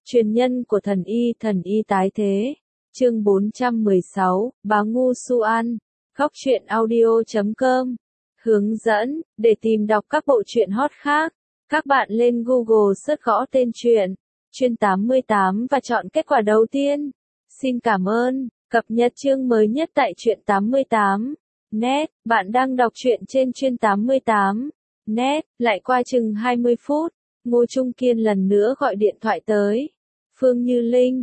Truyền nhân của thần y tái thế. Chương 416, Bá Ngu Su An. Góc truyện audio.com. Hướng dẫn, để tìm đọc các bộ truyện hot khác, các bạn lên Google search gõ tên truyện, Chuyên 88 và chọn kết quả đầu tiên. Xin cảm ơn, cập nhật chương mới nhất tại Truyện 88. Net, bạn đang đọc truyện trên Chuyên 88. Net, lại qua chừng 20 phút, Ngô Trung Kiên lần nữa gọi điện thoại tới. Phương Như Linh,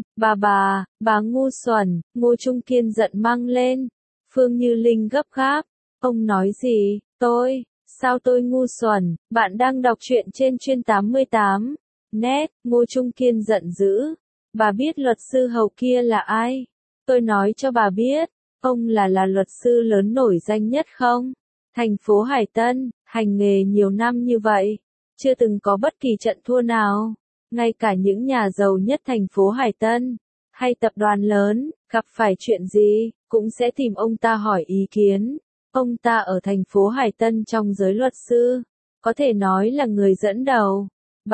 bà ngu xuẩn, Ngô Trung Kiên giận mang lên. Phương Như Linh gấp gáp, ông nói gì, sao tôi ngu xuẩn, bạn đang đọc truyện trên Chuyên 88. Net, Ngô Trung Kiên giận dữ. Bà biết luật sư Hầu kia là ai? Tôi nói cho bà biết, ông là luật sư lớn nổi danh nhất không? Thành phố Hải Tân, hành nghề nhiều năm như vậy, chưa từng có bất kỳ trận thua nào. Ngay cả những nhà giàu nhất thành phố Hải Tân, hay tập đoàn lớn, gặp phải chuyện gì, cũng sẽ tìm ông ta hỏi ý kiến. Ông ta ở thành phố Hải Tân trong giới luật sư, có thể nói là người dẫn đầu.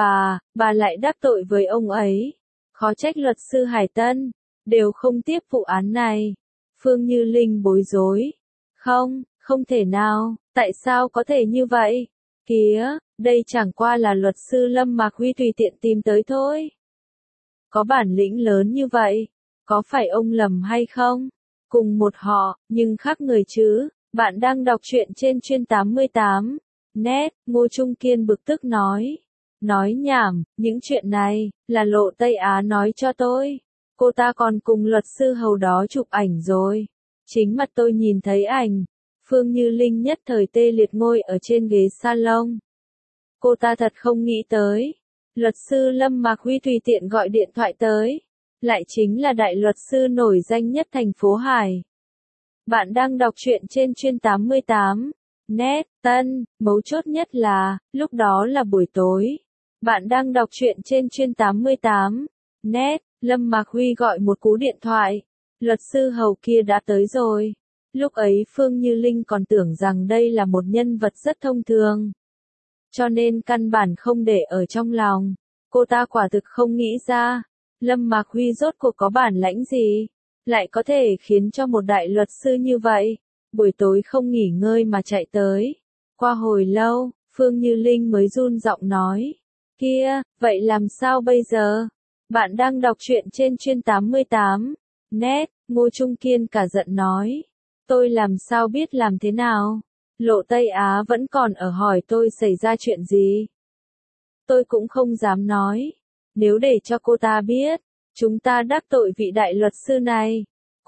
Bà lại đắc tội với ông ấy. Khó trách luật sư Hải Tân đều không tiếp vụ án này. Phương Như Linh bối rối. Không thể nào, tại sao có thể như vậy? Kìa, đây chẳng qua là luật sư Lâm Mạc Huy tùy tiện tìm tới thôi. Có bản lĩnh lớn như vậy, có phải ông lầm hay không? Cùng một họ, nhưng khác người chứ. Bạn đang đọc truyện trên Chuyên 88. Net, Ngô Trung Kiên bực tức nói. Nói nhảm, những chuyện này, là Lộ Tây Á nói cho tôi. Cô ta còn cùng luật sư Hầu đó chụp ảnh rồi. Chính mặt tôi nhìn thấy ảnh. Phương Như Linh nhất thời tê liệt ngồi ở trên ghế salon. Cô ta thật không nghĩ tới. Luật sư Lâm Mạc Huy tùy tiện gọi điện thoại tới. Lại chính là đại luật sư nổi danh nhất thành phố Hải. Bạn đang đọc truyện trên Chuyên 88. Net, Tân, mấu chốt nhất là, lúc đó là buổi tối. Bạn đang đọc truyện trên Chuyên 88. Net, Lâm Mạc Huy gọi một cú điện thoại. Luật sư Hầu kia đã tới rồi. Lúc ấy Phương Như Linh còn tưởng rằng đây là một nhân vật rất thông thường, cho nên căn bản không để ở trong lòng. Cô ta quả thực không nghĩ ra, Lâm Mạc Huy rốt cuộc có bản lãnh gì, lại có thể khiến cho một đại luật sư như vậy, buổi tối không nghỉ ngơi mà chạy tới. Qua hồi lâu, Phương Như Linh mới run giọng nói, kia, vậy làm sao bây giờ? Bạn đang đọc truyện trên Chuyên 88. Net, Ngô Trung Kiên cả giận nói, tôi làm sao biết làm thế nào? Lộ Tây Á vẫn còn ở hỏi tôi xảy ra chuyện gì. Tôi cũng không dám nói. Nếu để cho cô ta biết, chúng ta đắc tội vị đại luật sư này,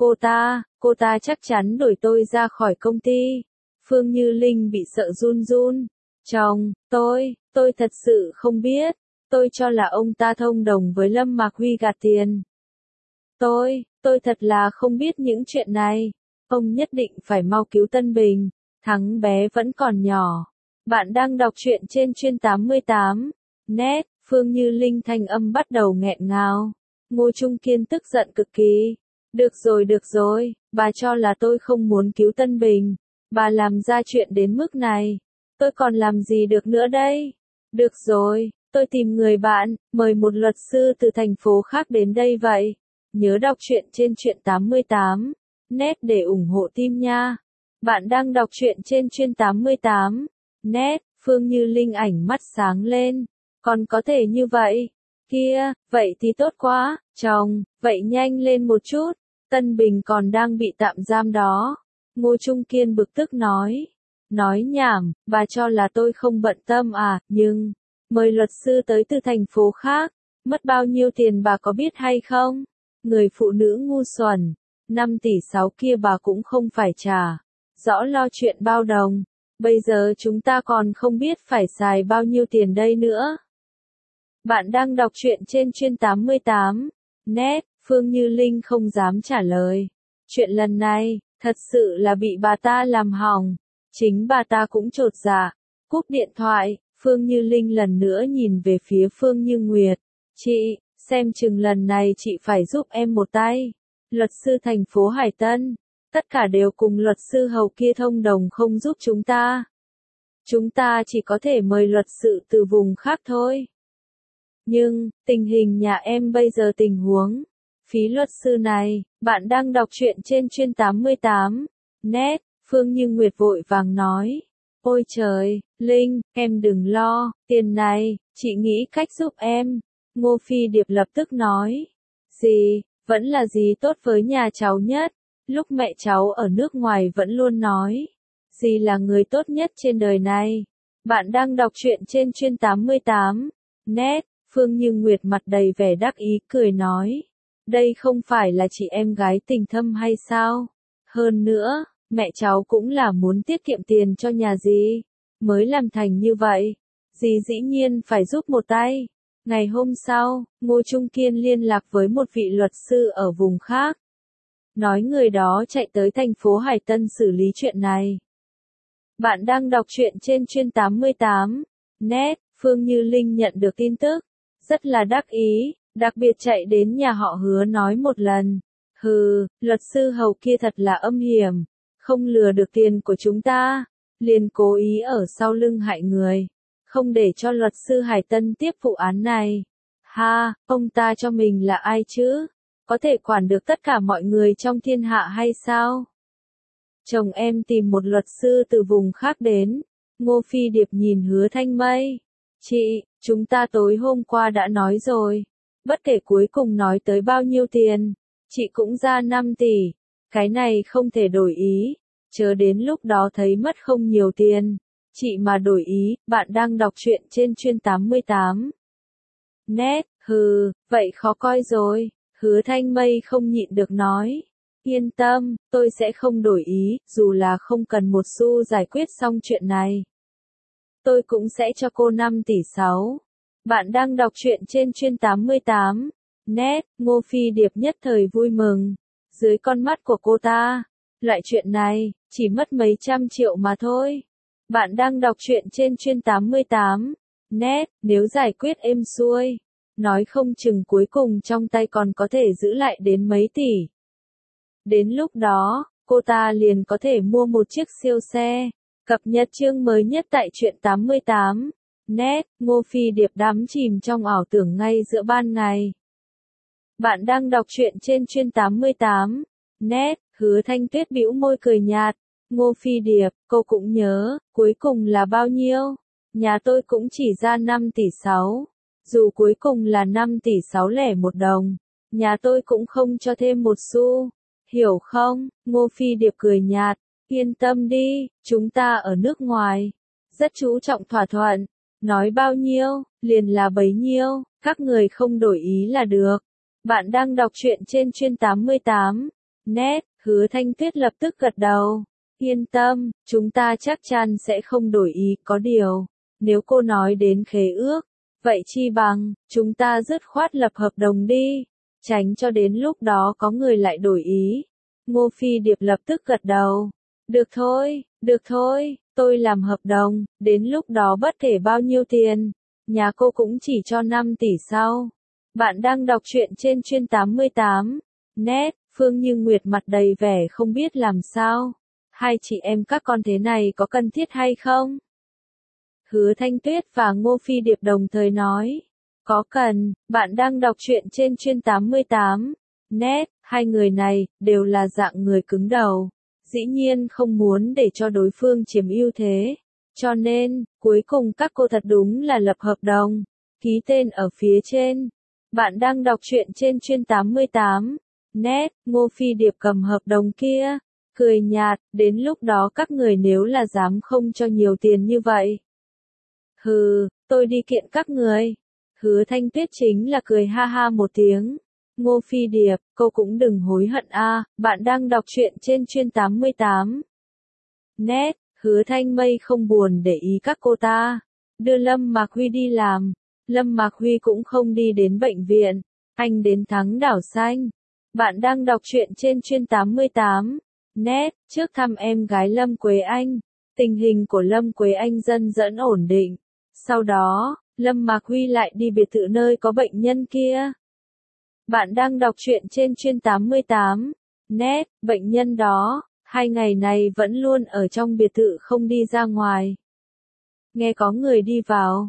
cô ta chắc chắn đuổi tôi ra khỏi công ty. Phương Như Linh bị sợ run run. Chồng, tôi thật sự không biết. Tôi cho là ông ta thông đồng với Lâm Mạc Huy gạt tiền. Tôi thật là không biết những chuyện này. Ông nhất định phải mau cứu Tân Bình. Thắng bé vẫn còn nhỏ. Bạn đang đọc truyện trên Chuyên 88. Net, Phương Như Linh thanh âm bắt đầu nghẹn ngào. Ngô Trung Kiên tức giận cực kỳ. Được rồi, bà cho là tôi không muốn cứu Tân Bình. Bà làm ra chuyện đến mức này. Tôi còn làm gì được nữa đây? Được rồi, tôi tìm người bạn, mời một luật sư từ thành phố khác đến đây vậy. Nhớ đọc truyện trên Truyện 88. Net để ủng hộ team nha. Bạn đang đọc truyện trên Chuyên 88. Net, Phương Như Linh ảnh mắt sáng lên. Còn có thể như vậy? Kia, vậy thì tốt quá, chồng, vậy nhanh lên một chút. Tân Bình còn đang bị tạm giam đó. Ngô Trung Kiên bực tức nói. Nói nhảm, bà cho là tôi không bận tâm à, nhưng, mời luật sư tới từ thành phố khác. Mất bao nhiêu tiền bà có biết hay không? Người phụ nữ ngu xuẩn. 5 tỷ 6 kia bà cũng không phải trả. Rõ lo chuyện bao đồng. Bây giờ chúng ta còn không biết phải xài bao nhiêu tiền đây nữa. Bạn đang đọc truyện trên Chuyên 88. Net, Phương Như Linh không dám trả lời. Chuyện lần này, thật sự là bị bà ta làm hỏng. Chính bà ta cũng chột dạ. Cúp điện thoại, Phương Như Linh lần nữa nhìn về phía Phương Như Nguyệt. Chị, xem chừng lần này chị phải giúp em một tay. Luật sư thành phố Hải Tân. Tất cả đều cùng luật sư Hầu kia thông đồng không giúp chúng ta. Chúng ta chỉ có thể mời luật sư từ vùng khác thôi. Nhưng, tình hình nhà em bây giờ tình huống. Phí luật sư này, bạn đang đọc truyện trên chuyên 88. Net, Phương Như Nguyệt vội vàng nói. Ôi trời, Linh, em đừng lo, tiền này, chị nghĩ cách giúp em. Ngô Phi Điệp lập tức nói. Gì, vẫn là gì tốt với nhà cháu nhất. Lúc mẹ cháu ở nước ngoài vẫn luôn nói. Dì là người tốt nhất trên đời này. Bạn đang đọc truyện trên chuyên 88. Net, Phương Như Nguyệt mặt đầy vẻ đắc ý cười nói. Đây không phải là chị em gái tình thâm hay sao? Hơn nữa, mẹ cháu cũng là muốn tiết kiệm tiền cho nhà dì. Mới làm thành như vậy. Dì dĩ nhiên phải giúp một tay. Ngày hôm sau, Ngô Trung Kiên liên lạc với một vị luật sư ở vùng khác. Nói người đó chạy tới thành phố Hải Tân xử lý chuyện này. Bạn đang đọc truyện trên chuyên 88. Net, Phương Như Linh nhận được tin tức. Rất là đắc ý, đặc biệt chạy đến nhà họ Hứa nói một lần. Hừ, luật sư Hầu kia thật là âm hiểm. Không lừa được tiền của chúng ta. Liền cố ý ở sau lưng hại người. Không để cho luật sư Hải Tân tiếp vụ án này. Ha, ông ta cho mình là ai chứ? Có thể quản được tất cả mọi người trong thiên hạ hay sao? Chồng em tìm một luật sư từ vùng khác đến. Ngô Phi Điệp nhìn Hứa Thanh Mây. Chị, chúng ta tối hôm qua đã nói rồi. Bất kể cuối cùng nói tới bao nhiêu tiền, chị cũng ra 5 tỷ. Cái này không thể đổi ý. Chớ đến lúc đó thấy mất không nhiều tiền. Chị mà đổi ý, bạn đang đọc truyện trên chuyên 88. Net, hừ, vậy khó coi rồi. Hứa Thanh Mây không nhịn được nói. Yên tâm, tôi sẽ không đổi ý, dù là không cần một xu giải quyết xong chuyện này. Tôi cũng sẽ cho cô 5 tỷ 6. Bạn đang đọc truyện trên chuyên 88. Net, Ngô Phi Điệp nhất thời vui mừng. Dưới con mắt của cô ta, loại chuyện này, chỉ mất mấy trăm triệu mà thôi. Bạn đang đọc truyện trên chuyên 88. Net, nếu giải quyết êm xuôi, nói không chừng cuối cùng trong tay còn có thể giữ lại đến mấy tỷ. Đến lúc đó, cô ta liền có thể mua một chiếc siêu xe. Cập nhật chương mới nhất tại truyện 88. Net, Ngô Phi Điệp đắm chìm trong ảo tưởng ngay giữa ban ngày. Bạn đang đọc truyện trên chuyên 88. Net, Hứa Thanh Tuyết bĩu môi cười nhạt. Ngô Phi Điệp, cô cũng nhớ, cuối cùng là bao nhiêu? Nhà tôi cũng chỉ ra 5 tỷ 6. Dù cuối cùng là 5 tỷ 601 đồng, nhà tôi cũng không cho thêm một xu. Hiểu không? Ngô Phi Điệp cười nhạt. Yên tâm đi, chúng ta ở nước ngoài. Rất chú trọng thỏa thuận. Nói bao nhiêu, liền là bấy nhiêu, các người không đổi ý là được. Bạn đang đọc truyện trên chuyên 88. Net, Hứa Thanh Tuyết lập tức gật đầu. Yên tâm, chúng ta chắc chắn sẽ không đổi ý, có điều. Nếu cô nói đến khế ước, vậy chi bằng, chúng ta dứt khoát lập hợp đồng đi. Tránh cho đến lúc đó có người lại đổi ý. Ngô Phi Điệp lập tức gật đầu. Được thôi, tôi làm hợp đồng, đến lúc đó bất kể bao nhiêu tiền, nhà cô cũng chỉ cho 5 tỷ sau. Bạn đang đọc truyện trên chuyên 88. Net, Phương Như Nguyệt mặt đầy vẻ không biết làm sao. Hai chị em các con thế này có cần thiết hay không? Hứa Thanh Tuyết và Ngô Phi Điệp đồng thời nói. Có cần, bạn đang đọc truyện trên chuyên 88. Net, hai người này, đều là dạng người cứng đầu. Dĩ nhiên không muốn để cho đối phương chiếm ưu thế. Cho nên, cuối cùng các cô thật đúng là lập hợp đồng. Ký tên ở phía trên. Bạn đang đọc truyện trên chuyên 88. Net, Ngô Phi Điệp cầm hợp đồng kia. Cười nhạt, đến lúc đó các người nếu là dám không cho nhiều tiền như vậy. Hừ, tôi đi kiện các người. Hứa Thanh Tuyết chính là cười ha ha một tiếng. Ngô Phi Điệp, cô cũng đừng hối hận a, bạn đang đọc truyện trên chuyên 88. Net, Hứa Thanh Mây không buồn để ý các cô ta. Đưa Lâm Mạc Huy đi làm. Lâm Mạc Huy cũng không đi đến bệnh viện. Anh đến Thắng Đảo Xanh. Bạn đang đọc truyện trên chuyên 88. Net, trước thăm em gái Lâm Quế Anh. Tình hình của Lâm Quế Anh dần dần ổn định. Sau đó, Lâm Mạc Huy lại đi biệt thự nơi có bệnh nhân kia. Bạn đang đọc truyện trên chuyên 88. Net, bệnh nhân đó, 2 ngày này vẫn luôn ở trong biệt thự không đi ra ngoài. Nghe có người đi vào,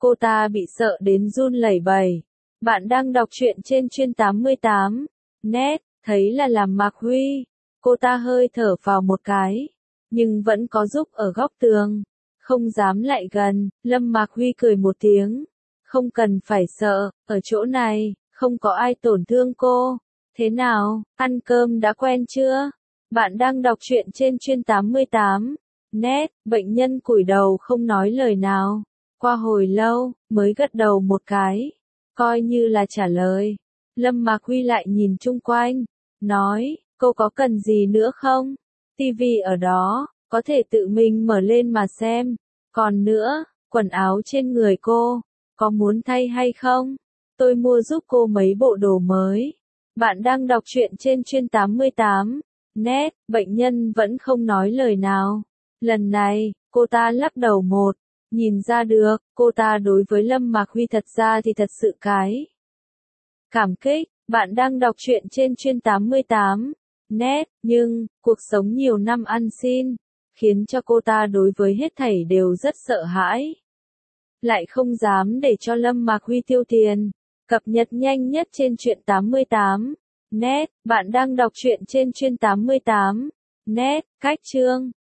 Cô ta bị sợ đến run lẩy bẩy. Bạn đang đọc truyện trên chuyên 88. Net, thấy là làm Mạc Huy. Cô ta hơi thở phào một cái, nhưng vẫn có giúp ở góc tường. Không dám lại gần, Lâm Mạc Huy cười một tiếng. Không cần phải sợ, ở chỗ này, không có ai tổn thương cô. Thế nào, ăn cơm đã quen chưa? Bạn đang đọc truyện trên chuyên 88. Net, bệnh nhân cúi đầu không nói lời nào. Qua hồi lâu, mới gật đầu một cái. Coi như là trả lời. Lâm Mạc Huy lại nhìn chung quanh. Nói, cô có cần gì nữa không? Tivi ở đó, có thể tự mình mở lên mà xem. Còn nữa, quần áo trên người cô, có muốn thay hay không? Tôi mua giúp cô mấy bộ đồ mới. Bạn đang đọc truyện trên chuyên 88. Net, bệnh nhân vẫn không nói lời nào. Lần này, cô ta lắc đầu một. Nhìn ra được, cô ta đối với Lâm Mạc Huy thật ra thì thật sự cái cảm kích. Bạn đang đọc truyện trên chuyên 88. Net, nhưng, cuộc sống nhiều năm ăn xin, khiến cho cô ta đối với hết thảy đều rất sợ hãi. Lại không dám để cho Lâm Mạc Huy tiêu tiền. Cập nhật nhanh nhất trên truyện 88. Net, bạn đang đọc truyện trên chuyên 88. Net, cách chương.